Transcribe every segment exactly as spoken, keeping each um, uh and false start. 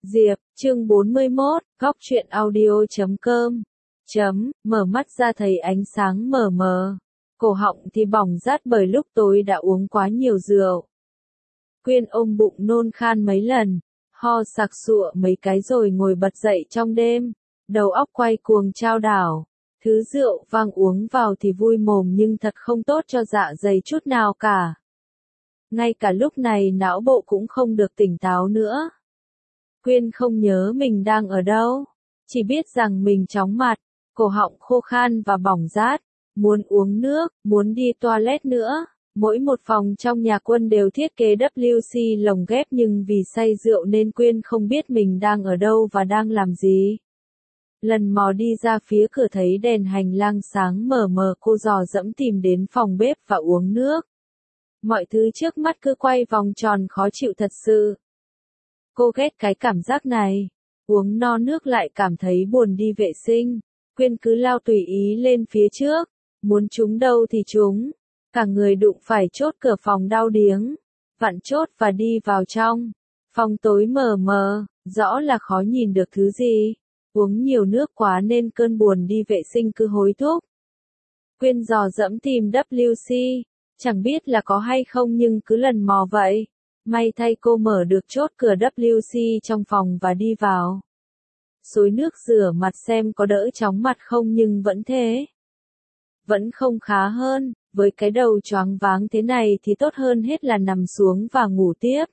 Diệp, chương bốn mươi mốt, góc truyện audio chấm com. Chấm, mở mắt ra thấy ánh sáng mờ mờ. Cổ họng thì bỏng rát bởi lúc tối đã uống quá nhiều rượu. Quyên ôm bụng nôn khan mấy lần, ho sặc sụa mấy cái rồi ngồi bật dậy trong đêm. Đầu óc quay cuồng chao đảo. Thứ rượu vang uống vào thì vui mồm nhưng thật không tốt cho dạ dày chút nào cả. Ngay cả lúc này não bộ cũng không được tỉnh táo nữa. Quyên không nhớ mình đang ở đâu, chỉ biết rằng mình chóng mặt, cổ họng khô khan và bỏng rát, muốn uống nước, muốn đi toilet nữa. Mỗi một phòng trong nhà Quân đều thiết kế W C lồng ghép nhưng vì say rượu nên Quyên không biết mình đang ở đâu và đang làm gì. Lần mò đi ra phía cửa thấy đèn hành lang sáng mờ mờ, cô dò dẫm tìm đến phòng bếp và uống nước. Mọi thứ trước mắt cứ quay vòng tròn khó chịu thật sự. Cô ghét cái cảm giác này. Uống no nước lại cảm thấy buồn đi vệ sinh. Quyên cứ lao tùy ý lên phía trước. Muốn trúng đâu thì trúng. Cả người đụng phải chốt cửa phòng đau điếng. Vặn chốt và đi vào trong. Phòng tối mờ mờ, rõ là khó nhìn được thứ gì. Uống nhiều nước quá nên cơn buồn đi vệ sinh cứ hối thúc. Quyên dò dẫm tìm W C. Chẳng biết là có hay không nhưng cứ lần mò vậy. May thay cô mở được chốt cửa W C trong phòng và đi vào. Xối nước rửa mặt xem có đỡ chóng mặt không nhưng vẫn thế. Vẫn không khá hơn, với cái đầu choáng váng thế này thì tốt hơn hết là nằm xuống và ngủ tiếp.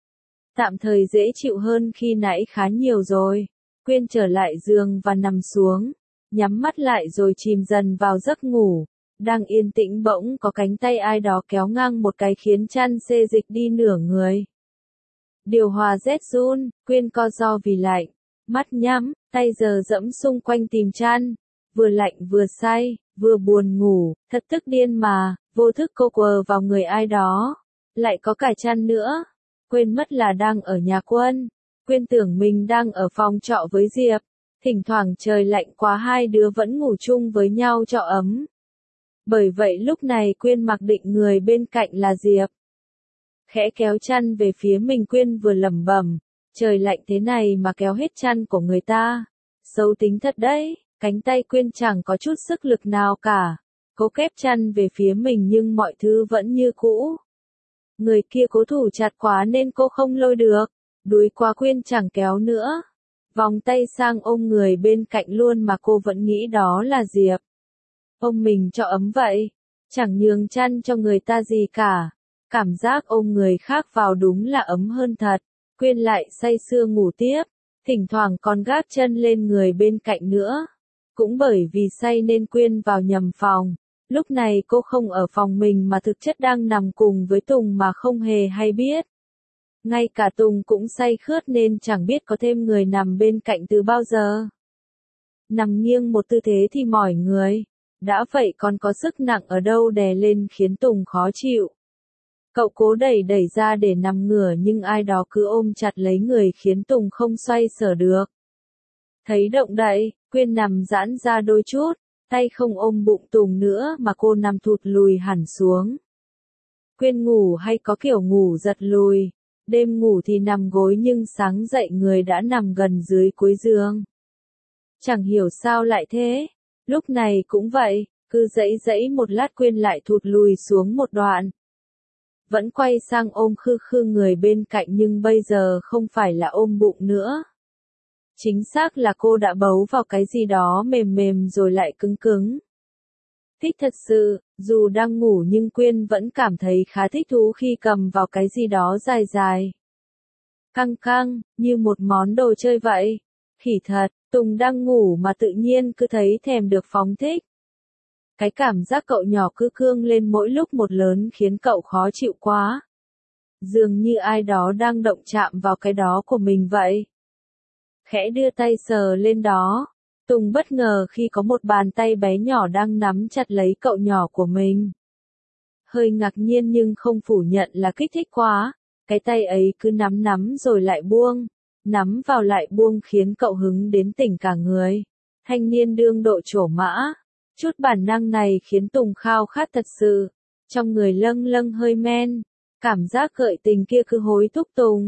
Tạm thời dễ chịu hơn khi nãy khá nhiều rồi. Quyên trở lại giường và nằm xuống, nhắm mắt lại rồi chìm dần vào giấc ngủ. Đang yên tĩnh bỗng có cánh tay ai đó kéo ngang một cái khiến chăn xê dịch đi nửa người. Điều hòa rét run, Quyên co ro vì lạnh. Mắt nhắm, tay giờ dẫm xung quanh tìm chăn. Vừa lạnh vừa say, vừa buồn ngủ, thật tức điên mà, vô thức cô quờ vào người ai đó. Lại có cả chăn nữa. Quên mất là đang ở nhà Quân. Quyên tưởng mình đang ở phòng trọ với Diệp. Thỉnh thoảng trời lạnh quá hai đứa vẫn ngủ chung với nhau cho ấm. Bởi vậy lúc này Quyên mặc định người bên cạnh là Diệp. Khẽ kéo chăn về phía mình, Quyên vừa lẩm bẩm, trời lạnh thế này mà kéo hết chăn của người ta. Xấu tính thật đấy, cánh tay Quyên chẳng có chút sức lực nào cả. Cố kép chăn về phía mình nhưng mọi thứ vẫn như cũ. Người kia cố thủ chặt quá nên cô không lôi được. Đuối quá Quyên chẳng kéo nữa. Vòng tay sang ôm người bên cạnh luôn mà cô vẫn nghĩ đó là Diệp. Ôm mình cho ấm vậy, chẳng nhường chăn cho người ta gì cả. Cảm giác ôm người khác vào đúng là ấm hơn thật. Quyên lại say sưa ngủ tiếp, thỉnh thoảng còn gác chân lên người bên cạnh nữa. Cũng bởi vì say nên Quyên vào nhầm phòng. Lúc này cô không ở phòng mình mà thực chất đang nằm cùng với Tùng mà không hề hay biết. Ngay cả Tùng cũng say khướt nên chẳng biết có thêm người nằm bên cạnh từ bao giờ. Nằm nghiêng một tư thế thì mỏi người. Đã vậy còn có sức nặng ở đâu đè lên khiến Tùng khó chịu. Cậu cố đẩy đẩy ra để nằm ngửa nhưng ai đó cứ ôm chặt lấy người khiến Tùng không xoay sở được. Thấy động đậy, Quyên nằm giãn ra đôi chút, tay không ôm bụng Tùng nữa mà cô nằm thụt lùi hẳn xuống. Quyên ngủ hay có kiểu ngủ giật lùi, đêm ngủ thì nằm gối nhưng sáng dậy người đã nằm gần dưới cuối giường. Chẳng hiểu sao lại thế. Lúc này cũng vậy, cứ dãy dãy một lát Quyên lại thụt lùi xuống một đoạn. Vẫn quay sang ôm khư khư người bên cạnh nhưng bây giờ không phải là ôm bụng nữa. Chính xác là cô đã bấu vào cái gì đó mềm mềm rồi lại cứng cứng. Thích thật sự, dù đang ngủ nhưng Quyên vẫn cảm thấy khá thích thú khi cầm vào cái gì đó dài dài. Căng căng, như một món đồ chơi vậy. Khỉ thật. Tùng đang ngủ mà tự nhiên cứ thấy thèm được phóng thích. Cái cảm giác cậu nhỏ cứ cương lên mỗi lúc một lớn khiến cậu khó chịu quá. Dường như ai đó đang động chạm vào cái đó của mình vậy. Khẽ đưa tay sờ lên đó. Tùng bất ngờ khi có một bàn tay bé nhỏ đang nắm chặt lấy cậu nhỏ của mình. Hơi ngạc nhiên nhưng không phủ nhận là kích thích quá. Cái tay ấy cứ nắm nắm rồi lại buông. Nắm vào lại buông khiến cậu hứng đến tỉnh cả người. Thanh niên đương độ trổ mã. Chút bản năng này khiến Tùng khao khát thật sự. Trong người lâng lâng hơi men. Cảm giác gợi tình kia cứ hối thúc Tùng.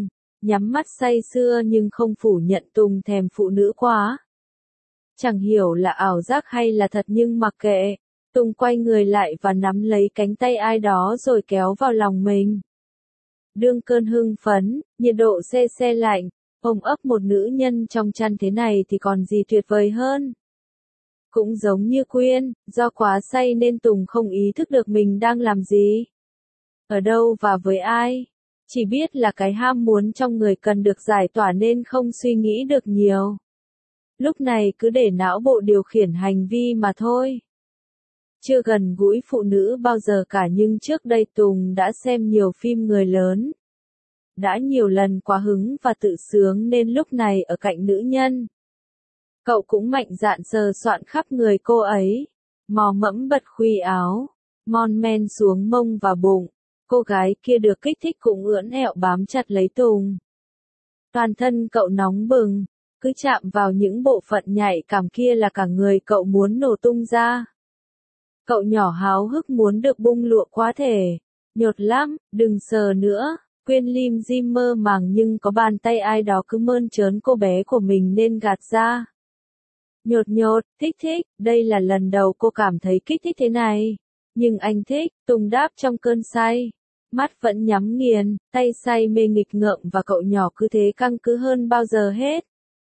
nhắm mắt say sưa nhưng không phủ nhận Tùng thèm phụ nữ quá. Chẳng hiểu là ảo giác hay là thật nhưng mặc kệ, Tùng quay người lại và nắm lấy cánh tay ai đó rồi kéo vào lòng mình. Đương cơn hưng phấn, nhiệt độ se se lạnh, ôm ấp một nữ nhân trong chăn thế này thì còn gì tuyệt vời hơn. Cũng giống như Quyên, do quá say nên Tùng không ý thức được mình đang làm gì. Ở đâu và với ai. Chỉ biết là cái ham muốn trong người cần được giải tỏa nên không suy nghĩ được nhiều. Lúc này cứ để não bộ điều khiển hành vi mà thôi. Chưa gần gũi phụ nữ bao giờ cả nhưng trước đây Tùng đã xem nhiều phim người lớn. Đã nhiều lần quá hứng và tự sướng nên lúc này ở cạnh nữ nhân. Cậu cũng mạnh dạn sờ soạn khắp người cô ấy. Mò mẫm bật khuy áo. Mon men xuống mông và bụng. Cô gái kia được kích thích cũng ưỡn ẹo bám chặt lấy Tùng. Toàn thân cậu nóng bừng. Cứ chạm vào những bộ phận nhạy cảm kia là cả người cậu muốn nổ tung ra. Cậu nhỏ háo hức muốn được bung lụa quá thể. Nhột lắm, đừng sờ nữa. Quyên lim dim mơ màng nhưng có bàn tay ai đó cứ mơn trớn cô bé của mình nên gạt ra. Nhột nhột, thích thích, đây là lần đầu cô cảm thấy kích thích thế này. Nhưng anh thích, Tùng đáp trong cơn say. Mắt vẫn nhắm nghiền, tay say mê nghịch ngợm và cậu nhỏ cứ thế căng cứ hơn bao giờ hết.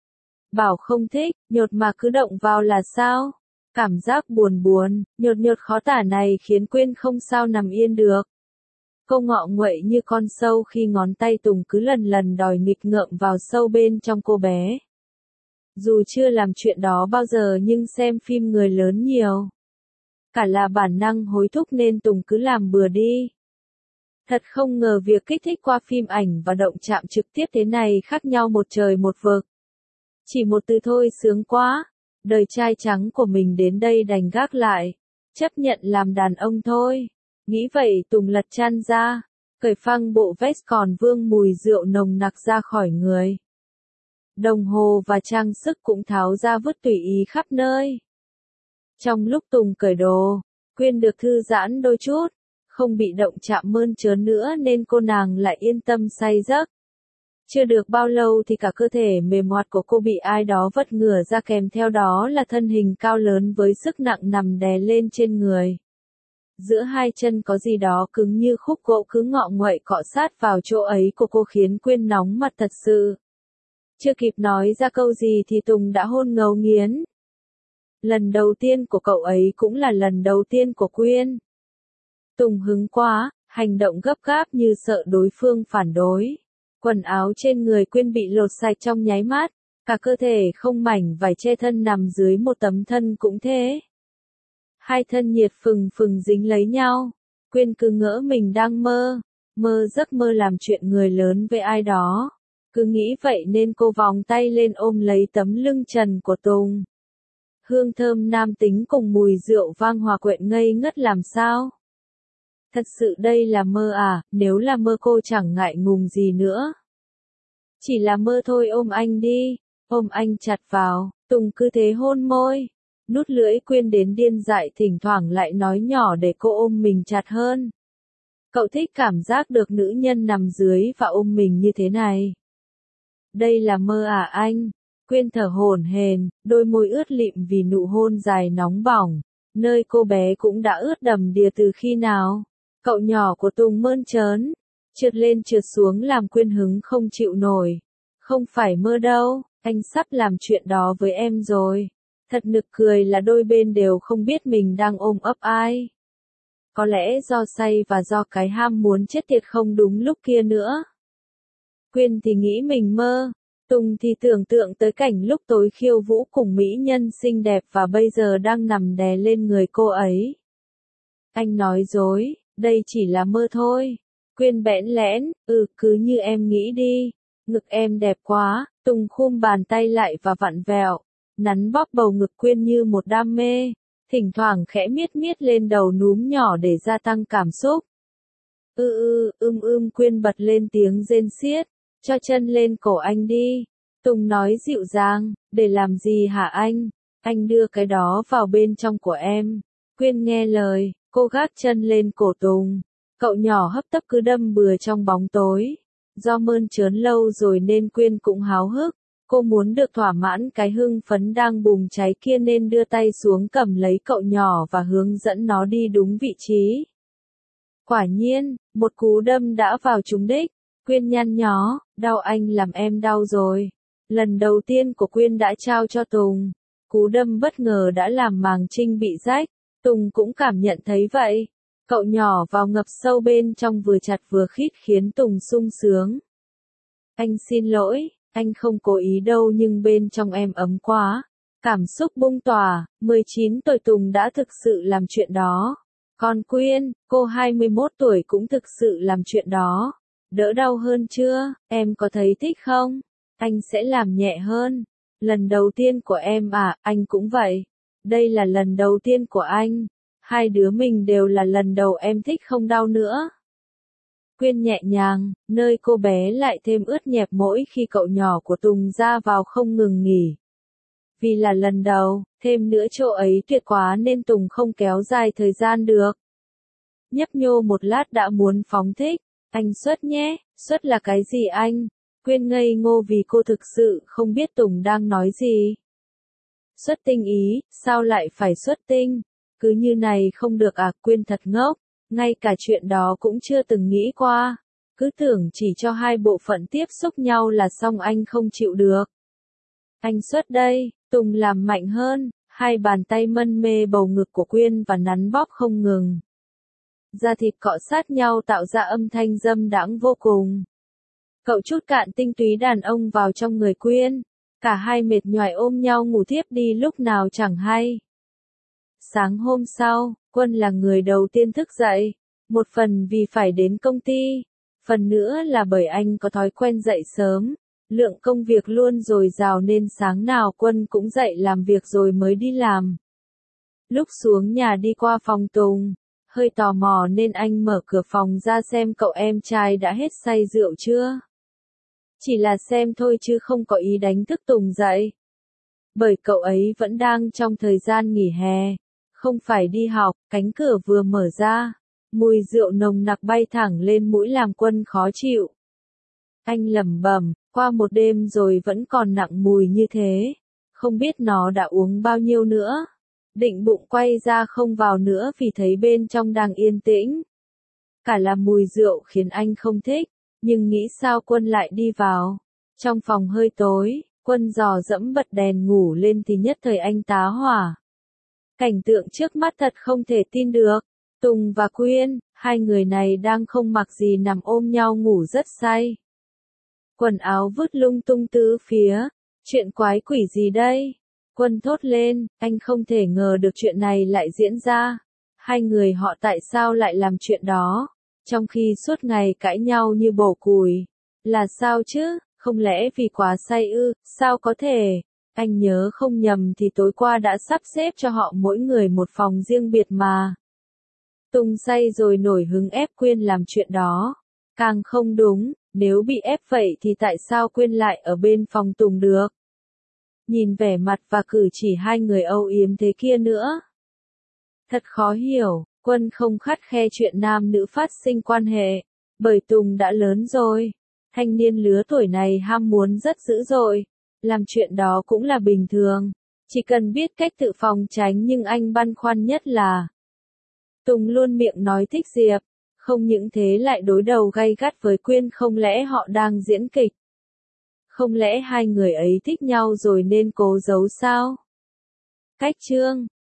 Bảo không thích, nhột mà cứ động vào là sao? Cảm giác buồn buồn, nhột nhột khó tả này khiến Quyên không sao nằm yên được. Cô ngọ nguậy như con sâu khi ngón tay Tùng cứ lần lần đòi nghịch ngợm vào sâu bên trong cô bé. Dù chưa làm chuyện đó bao giờ nhưng xem phim người lớn nhiều. Cả là bản năng hối thúc nên Tùng cứ làm bừa đi. Thật không ngờ việc kích thích qua phim ảnh và động chạm trực tiếp thế này khác nhau một trời một vực. Chỉ một từ thôi sướng quá. Đời trai trắng của mình đến đây đành gác lại. Chấp nhận làm đàn ông thôi. Nghĩ vậy Tùng lật chăn ra. Cởi phăng bộ vest còn vương mùi rượu nồng nặc ra khỏi người. Đồng hồ và trang sức cũng tháo ra vứt tùy ý khắp nơi. Trong lúc Tùng cởi đồ, Quyên được thư giãn đôi chút. Không bị động chạm mơn trớn nữa nên cô nàng lại yên tâm say giấc. Chưa được bao lâu thì cả cơ thể mềm hoạt của cô bị ai đó vất ngửa ra kèm theo đó là thân hình cao lớn với sức nặng nằm đè lên trên người. Giữa hai chân có gì đó cứng như khúc gỗ cứ ngọ nguậy cọ sát vào chỗ ấy của cô khiến Quyên nóng mặt thật sự. Chưa kịp nói ra câu gì thì Tùng đã hôn ngấu nghiến. Lần đầu tiên của cậu ấy cũng là lần đầu tiên của Quyên. Tùng hứng quá, hành động gấp gáp như sợ đối phương phản đối. Quần áo trên người Quyên bị lột sạch trong nháy mắt, cả cơ thể không mảnh vải che thân nằm dưới một tấm thân cũng thế. Hai thân nhiệt phừng phừng dính lấy nhau, Quyên cứ ngỡ mình đang mơ, mơ giấc mơ làm chuyện người lớn với ai đó. Cứ nghĩ vậy nên cô vòng tay lên ôm lấy tấm lưng trần của Tùng. Hương thơm nam tính cùng mùi rượu vang hòa quyện ngây ngất làm sao? Thật sự đây là mơ à, nếu là mơ cô chẳng ngại ngùng gì nữa. Chỉ là mơ thôi ôm anh đi, ôm anh chặt vào, Tùng cứ thế hôn môi. Nút lưỡi Quyên đến điên dại thỉnh thoảng lại nói nhỏ để cô ôm mình chặt hơn. Cậu thích cảm giác được nữ nhân nằm dưới và ôm mình như thế này. Đây là mơ à anh? Quyên thở hổn hển, đôi môi ướt lịm vì nụ hôn dài nóng bỏng. Nơi cô bé cũng đã ướt đầm đìa từ khi nào. Cậu nhỏ của Tùng mơn trớn, trượt lên trượt xuống làm Quyên hứng không chịu nổi. Không phải mơ đâu, anh sắp làm chuyện đó với em rồi. Thật nực cười là đôi bên đều không biết mình đang ôm ấp ai. Có lẽ do say và do cái ham muốn chết tiệt không đúng lúc kia nữa. Quyên thì nghĩ mình mơ, Tùng thì tưởng tượng tới cảnh lúc tối khiêu vũ cùng mỹ nhân xinh đẹp và bây giờ đang nằm đè lên người cô ấy. Anh nói dối, đây chỉ là mơ thôi. Quyên bẽn lẽn, ừ cứ như em nghĩ đi. Ngực em đẹp quá, Tùng khum bàn tay lại và vặn vẹo. Nắn bóp bầu ngực Quyên như một đam mê. Thỉnh thoảng khẽ miết miết lên đầu núm nhỏ để gia tăng cảm xúc. Ư ư, ưm ưm Quyên bật lên tiếng rên xiết. Cho chân lên cổ anh đi. Tùng nói dịu dàng, để làm gì hả anh? Anh đưa cái đó vào bên trong của em. Quyên nghe lời, cô gác chân lên cổ Tùng. Cậu nhỏ hấp tấp cứ đâm bừa trong bóng tối. Do mơn trớn lâu rồi nên Quyên cũng háo hức. Cô muốn được thỏa mãn cái hưng phấn đang bùng cháy kia nên đưa tay xuống cầm lấy cậu nhỏ và hướng dẫn nó đi đúng vị trí. Quả nhiên, một cú đâm đã vào trúng đích. Quyên nhăn nhó, đau anh làm em đau rồi. Lần đầu tiên của Quyên đã trao cho Tùng. Cú đâm bất ngờ đã làm màng trinh bị rách. Tùng cũng cảm nhận thấy vậy. Cậu nhỏ vào ngập sâu bên trong vừa chặt vừa khít khiến Tùng sung sướng. Anh xin lỗi, anh không cố ý đâu nhưng bên trong em ấm quá. Cảm xúc bung tỏa, mười chín tuổi Tùng đã thực sự làm chuyện đó. Còn Quyên, cô hai mươi mốt tuổi cũng thực sự làm chuyện đó. Đỡ đau hơn chưa, em có thấy thích không? Anh sẽ làm nhẹ hơn. Lần đầu tiên của em à, anh cũng vậy. Đây là lần đầu tiên của anh. Hai đứa mình đều là lần đầu em thích không đau nữa. Quyên nhẹ nhàng, nơi cô bé lại thêm ướt nhẹp mỗi khi cậu nhỏ của Tùng ra vào không ngừng nghỉ. Vì là lần đầu, thêm nữa chỗ ấy tuyệt quá nên Tùng không kéo dài thời gian được. Nhấp nhô một lát đã muốn phóng thích. Anh xuất nhé, xuất là cái gì anh? Quyên ngây ngô vì cô thực sự không biết Tùng đang nói gì. Xuất tinh ý, sao lại phải xuất tinh? Cứ như này không được à? Quyên thật ngốc, ngay cả chuyện đó cũng chưa từng nghĩ qua. Cứ tưởng chỉ cho hai bộ phận tiếp xúc nhau là xong anh không chịu được. Anh xuất đây, Tùng làm mạnh hơn, hai bàn tay mân mê bầu ngực của Quyên và nắn bóp không ngừng. Da thịt cọ sát nhau tạo ra âm thanh dâm đãng vô cùng. Cậu chút cạn tinh túy đàn ông vào trong người Quyên. Cả hai mệt nhoài ôm nhau ngủ thiếp đi lúc nào chẳng hay. Sáng hôm sau, Quân là người đầu tiên thức dậy. Một phần vì phải đến công ty. Phần nữa là bởi anh có thói quen dậy sớm. Lượng công việc luôn dồi dào nên sáng nào Quân cũng dậy làm việc rồi mới đi làm. Lúc xuống nhà đi qua phòng Tùng. Hơi tò mò nên anh mở cửa phòng ra xem cậu em trai đã hết say rượu chưa. Chỉ là xem thôi chứ không có ý đánh thức Tùng dậy. Bởi cậu ấy vẫn đang trong thời gian nghỉ hè. Không phải đi học, cánh cửa vừa mở ra. Mùi rượu nồng nặc bay thẳng lên mũi làm Quân khó chịu. Anh lẩm bẩm, qua một đêm rồi vẫn còn nặng mùi như thế. Không biết nó đã uống bao nhiêu nữa. Định bụng quay ra không vào nữa vì thấy bên trong đang yên tĩnh. Cả là mùi rượu khiến anh không thích, nhưng nghĩ sao Quân lại đi vào. Trong phòng hơi tối, Quân dò dẫm bật đèn ngủ lên thì nhất thời anh tá hỏa. Cảnh tượng trước mắt thật không thể tin được. Tùng và Quyên, hai người này đang không mặc gì nằm ôm nhau ngủ rất say. Quần áo vứt lung tung tứ phía. Chuyện quái quỷ gì đây? Quân thốt lên, anh không thể ngờ được chuyện này lại diễn ra. Hai người họ tại sao lại làm chuyện đó? Trong khi suốt ngày cãi nhau như bổ củi. Là sao chứ? Không lẽ vì quá say ư? Sao có thể? Anh nhớ không nhầm thì tối qua đã sắp xếp cho họ mỗi người một phòng riêng biệt mà. Tùng say rồi nổi hứng ép Quyên làm chuyện đó. Càng không đúng, nếu bị ép vậy thì tại sao Quyên lại ở bên phòng Tùng được? Nhìn vẻ mặt và cử chỉ hai người âu yếm thế kia nữa. Thật khó hiểu, Quân không khắt khe chuyện nam nữ phát sinh quan hệ. Bởi Tùng đã lớn rồi. Thanh niên lứa tuổi này ham muốn rất dữ dội. Làm chuyện đó cũng là bình thường. Chỉ cần biết cách tự phòng tránh nhưng anh băn khoăn nhất là. Tùng luôn miệng nói thích Diệp. Không những thế lại đối đầu gay gắt với Quyên, không lẽ họ đang diễn kịch? Không lẽ hai người ấy thích nhau rồi nên cố giấu sao? Cách chương